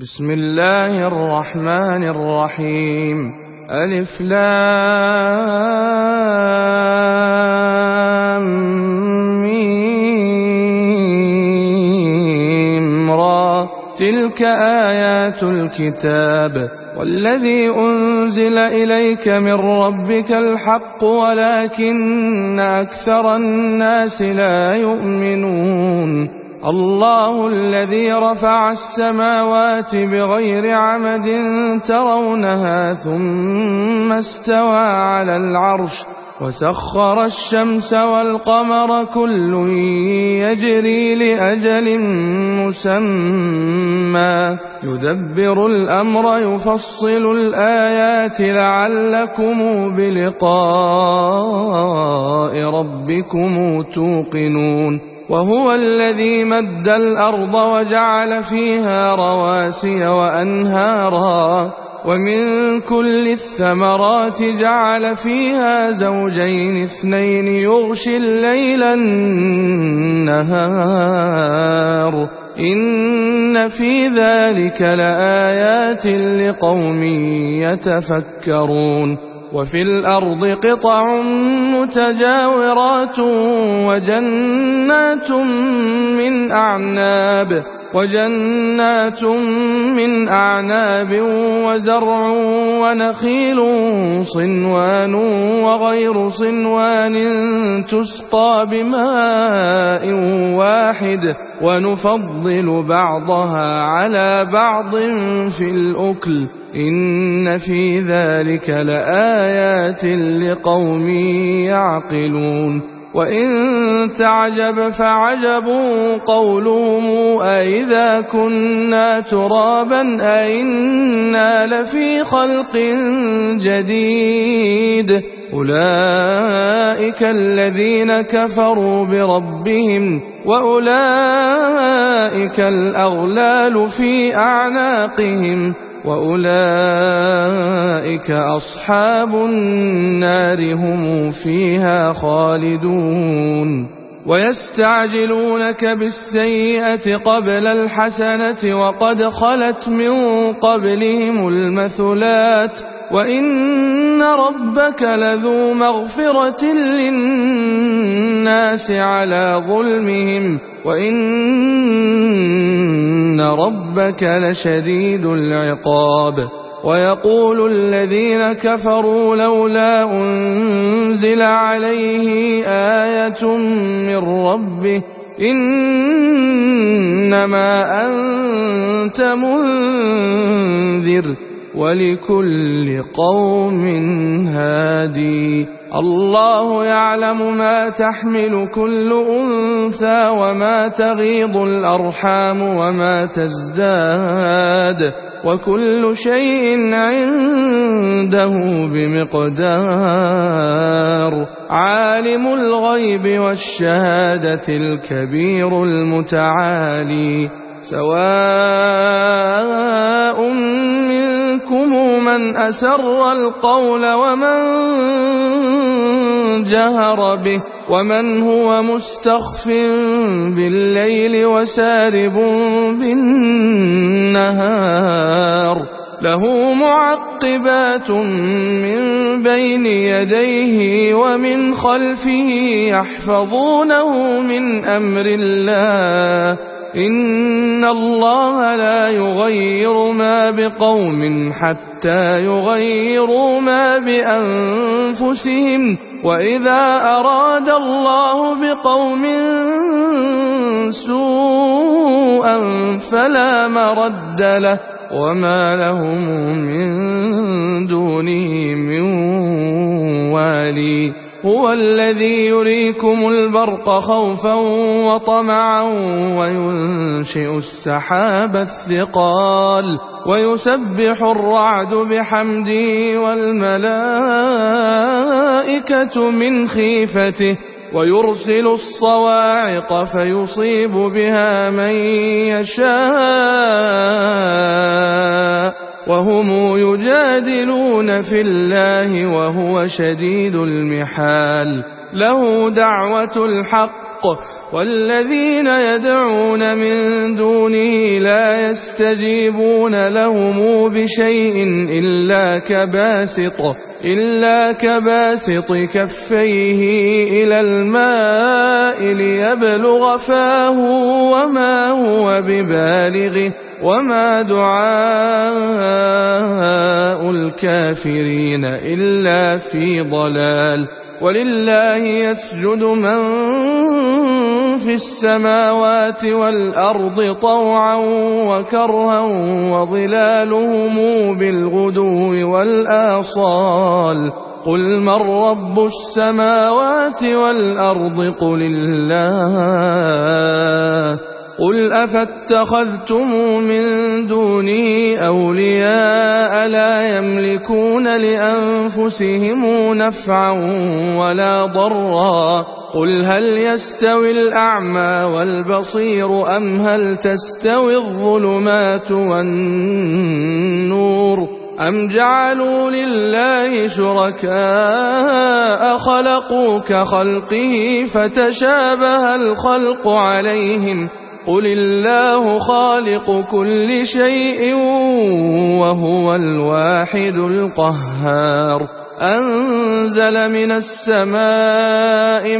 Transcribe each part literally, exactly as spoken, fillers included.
بسم الله الرحمن الرحيم. ألف لام ميم را. تلك آيات الكتاب والذي أنزل إليك من ربك الحق ولكن أكثر الناس لا يؤمنون. الله الذي رفع السماوات بغير عمد ترونها ثم استوى على العرش وسخر الشمس والقمر كل يجري لأجل مسمى يدبر الأمر يفصل الآيات لعلكم بلقاء ربكم توقنون. وهو الذي مد الأرض وجعل فيها رواسي وأنهارا ومن كل الثمرات جعل فيها زوجين اثنين يغشي الليل النهار إن في ذلك لآيات لقوم يتفكرون. وفي الأرض قطع متجاورات وجنات من أعناب وجنات من أعناب وزرع ونخيل صنوان وغير صنوان تسقى بماء واحد ونفضل بعضها على بعض في الأكل إن في ذلك لآيات لقوم يعقلون. وإن تعجب فعجب قولهم أئذا كنا ترابا أئنا لفي خلق جديد أولئك الذين كفروا بربهم وأولئك الأغلال في أعناقهم وأولئك أصحاب النار هم فيها خالدون. ويستعجلونك بالسيئة قبل الحسنة وقد خلت من قبلهم المثلات وإن ربك لذو مغفرة للناس على ظلمهم وإن ربك لشديد العقاب. ويقول الذين كفروا لولا أنزل عليه آية من ربه إنما أنت منذر ولكل قوم هادي. الله يعلم ما تحمل كل أنثى وما تغيض الأرحام وما تزداد وكل شيء عنده بمقدار. عالم الغيب والشهادة الكبير المتعالي. سواء منكم من أسر القول ومن جهر به ومن هو مستخف بالليل وسارب بالنهار له معقبات من بين يديه ومن خلفه يحفظونه من أمر الله إن الله لا يغير ما بقوم حتى يغيروا ما بأنفسهم وإذا أراد الله بقوم سوءا فلا مرد له وما لهم من دونه من والي. هو الذي يريكم البرق خوفا وطمعا وينشئ السحاب الثقال ويسبح الرعد بحمده والملائكة من خيفته ويرسل الصواعق فيصيب بها من يشاء وهم يجادلون في الله وهو شديد المحال. له دعوة الحق والذين يدعون من دونه لا يستجيبون لهم بشيء إلا كباسط إلا كباسط كفيه إلى الماء ليبلغ فاه وما هو ببالغه وما دعاء الكافرين إلا في ضلال. ولله يسجد من في السماوات والأرض طوعا وكرها وظلالهم بالغدو والآصال. قل من رب السماوات والأرض قل الله. قل أفاتخذتم من دونه أولياء لا يملكون لأنفسهم نفعا ولا ضرا. قل هل يستوي الأعمى والبصير أم هل تستوي الظلمات والنور أم جعلوا لله شركاء خلقوا كخلقه فتشابه الخلق عليهم. قل الله خالق كل شيء وهو الواحد القهار. أنزل من السماء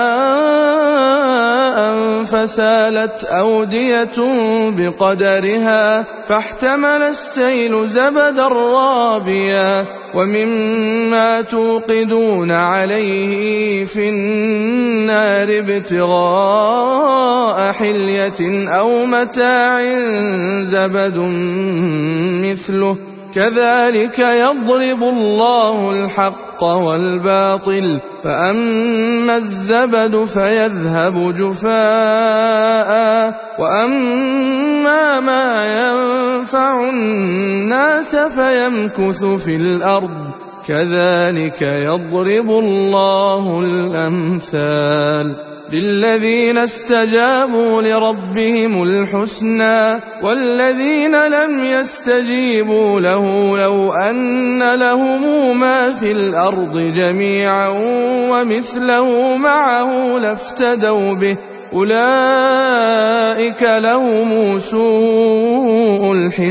ماء فسالت أودية بقدرها فاحتمل السيل زبدا رابيا ومما توقدون عليه في النار ابتغاء حلية أو متاع زبد مثله كذلك يضرب الله الحق والباطل. فأما الزبد فيذهب جفاء وأما ما ينفع الناس فيمكث في الأرض كذلك يضرب الله الأمثال. للذين استجابوا لربهم الحسنى والذين لم يستجيبوا له لو أن لهم ما في الأرض جميعا ومثله معه لافتدوا به أولئك لهم سوء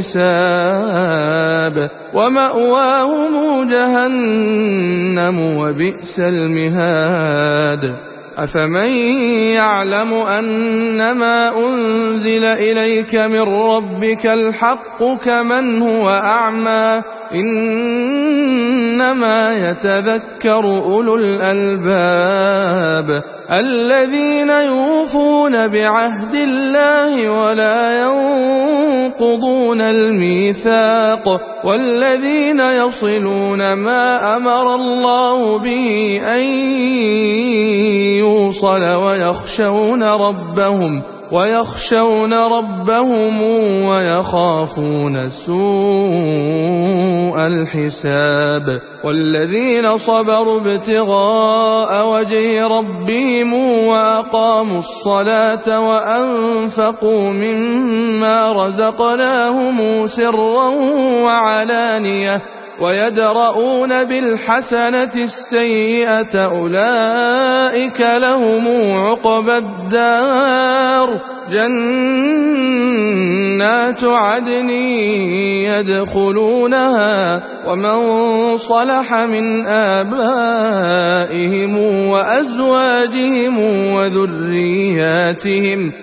الحساب ومأواهم جهنم وبئس المهاد. أفمن يعلم أنما أنزل إليك من ربك الحق كمن هو أعمى إنما يتذكر أولو الألباب الذين يوفون بعهد الله ولا ينقضون الميثاق والذين يصلون ما أمر الله به أن يوصل ويخشون ربهم ويخشون ربهم ويخافون سوء الحساب. والذين صبروا ابتغاء وجه ربهم وأقاموا الصلاة وأنفقوا مما رزقناهم سرا وعلانية ويدرؤون بالحسنة السيئة أولئك لهم عقبى الدار جنات عدن يدخلونها ومن صلح من آبائهم وأزواجهم وذرياتهم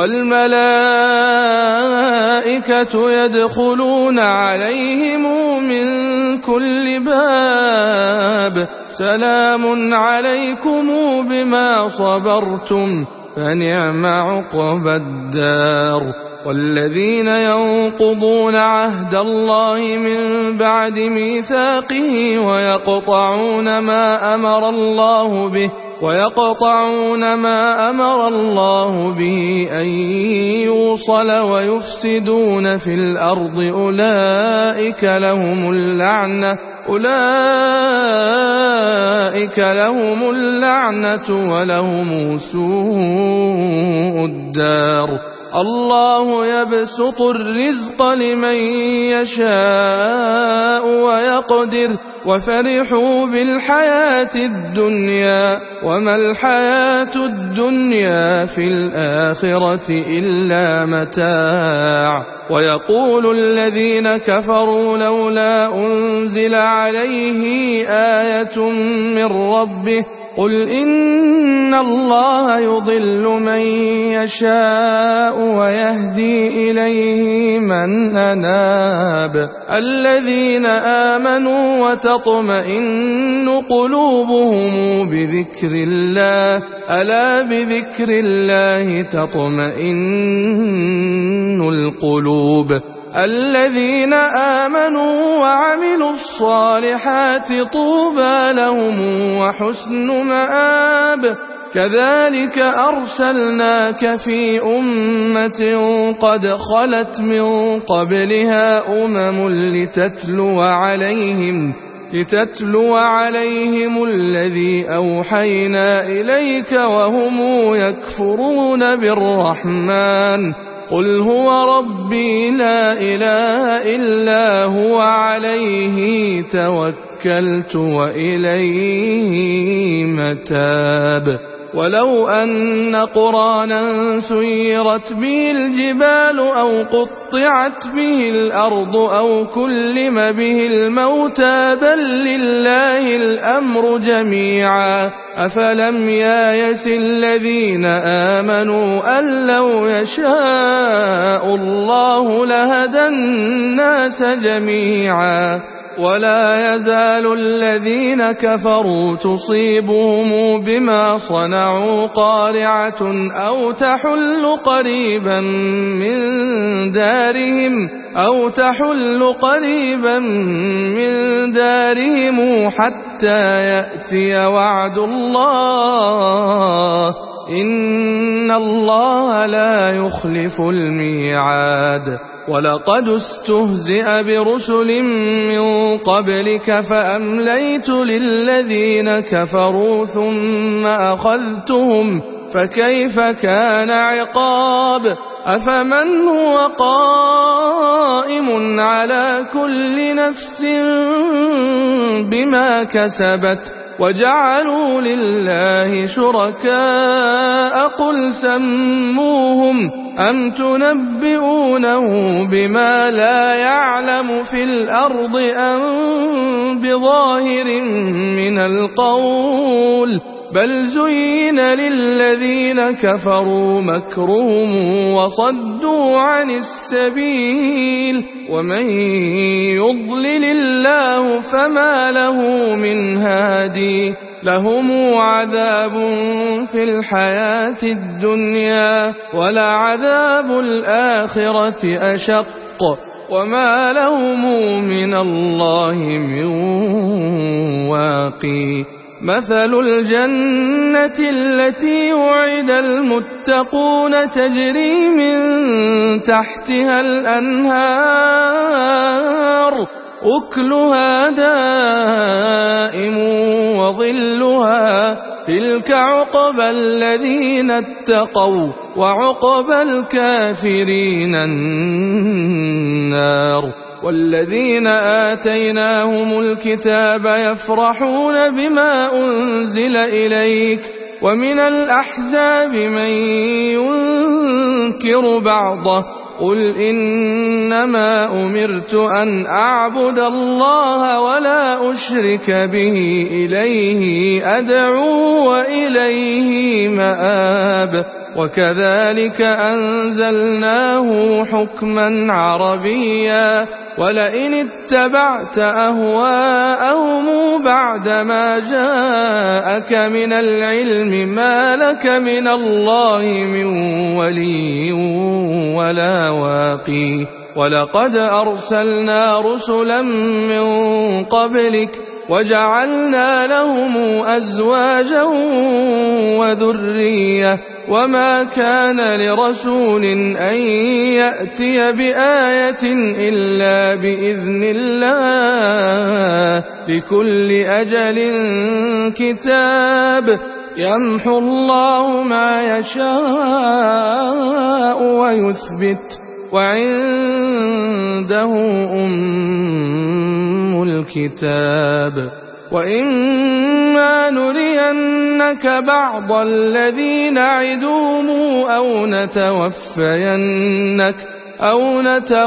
والملائكة يدخلون عليهم من كل باب سلام عليكم بما صبرتم فنعم عقبى الدار. والذين ينقضون عهد الله من بعد ميثاقه ويقطعون ما أمر الله به ويقطعون ما أمر الله به أن يوصل ويفسدون في الأرض أولئك لهم اللعنة أولئك لهم اللعنة ولهم سوء الدار. الله يبسط الرزق لمن يشاء ويقدر وفرحوا بالحياة الدنيا وما الحياة الدنيا في الآخرة إلا متاع ويقول الذين كفروا لولا أنزل عليه آية من ربه قل إن الله يضل من يشاء ويهدي إليه من أناب الذين آمنوا وتطمئن قلوبهم بذكر الله ألا بذكر الله تطمئن القلوب الذين آمنوا وعملوا الصالحات طوبى لهم وحسن مآب كذلك أرسلناك في أمة قد خلت من قبلها أمم لتتلو عليهم لتتلو عليهم الذي أوحينا إليك وهم يكفرون بالرحمن قل هو ربي لا إله إلا هو عليه توكلت وإليه متاب ولو أن قرآنا سيرت به الجبال أو قطعت به الأرض أو كلم به الموتى بل لله الأمر جميعا أفلم يايس الذين آمنوا أن لو يشاء الله لهدى الناس جميعا ولا يزال الذين كفروا تصيبهم بما صنعوا قارعة أو تحل قريبا من دارهم أو تحل قريبا من دارهم حتى يأتي وعد الله إن الله لا يخلف الميعاد ولقد استهزئ برسل من قبلك فأمليت للذين كفروا ثم أخذتهم فكيف كان عقاب أفمن هو قائم على كل نفس بما كسبت وجعلوا لله شركاء قل سموهم أم تنبئونه بما لا يعلم في الأرض أم بظاهر من القول بل زين للذين كفروا مكرهم وصدوا عن السبيل ومن يضلل الله فما له من هادي لهم عذاب في الحياة الدنيا ولعذاب الآخرة أشق وما لهم من الله من واقي مثل الجنة التي وعد المتقون تجري من تحتها الأنهار أكلها دائم وظلها تلك عقبى الذين اتقوا وعقبى الكافرين النار والذين آتيناهم الكتاب يفرحون بما أنزل إليك ومن الأحزاب من ينكر بعضه قل إنما أمرت أن أعبد الله ولا أشرك به إليه أدعو وإليه مآب وكذلك أنزلناه حكما عربيا ولئن اتبعت أهواءهم بعدما جاءك من العلم ما لك من الله من ولي ولا واقي ولقد أرسلنا رسلا من قبلك وجعلنا لهم أزواجا وذرية وما كان لرسول أن يأتي بآية إلا بإذن الله لكل أجل كتاب يمحو الله ما يشاء ويثبت وعنده أم الكتاب وإما نرينك بعض الذي نعدهم أو نتوفينك أو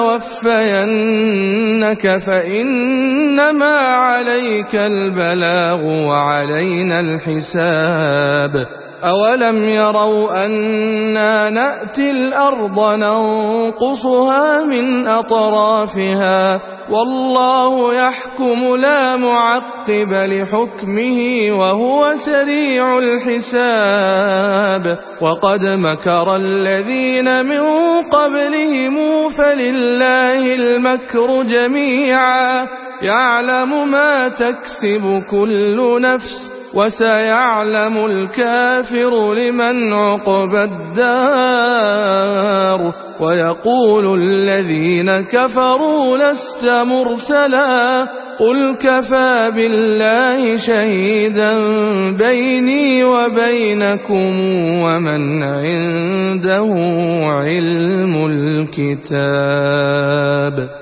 نتوفينك فإنما عليك البلاغ وعلينا الحساب أولم يروا أنا نأتي الأرض ننقصها من أطرافها والله يحكم لا معقب لحكمه وهو سريع الحساب وقد مكر الذين من قبلهم فلله المكر جميعا يعلم ما تكسب كل نفس وسيعلم الكافر لمن عقبى الدار ويقول الذين كفروا لست مرسلا قل كفى بالله شهيدا بيني وبينكم ومن عنده علم الكتاب.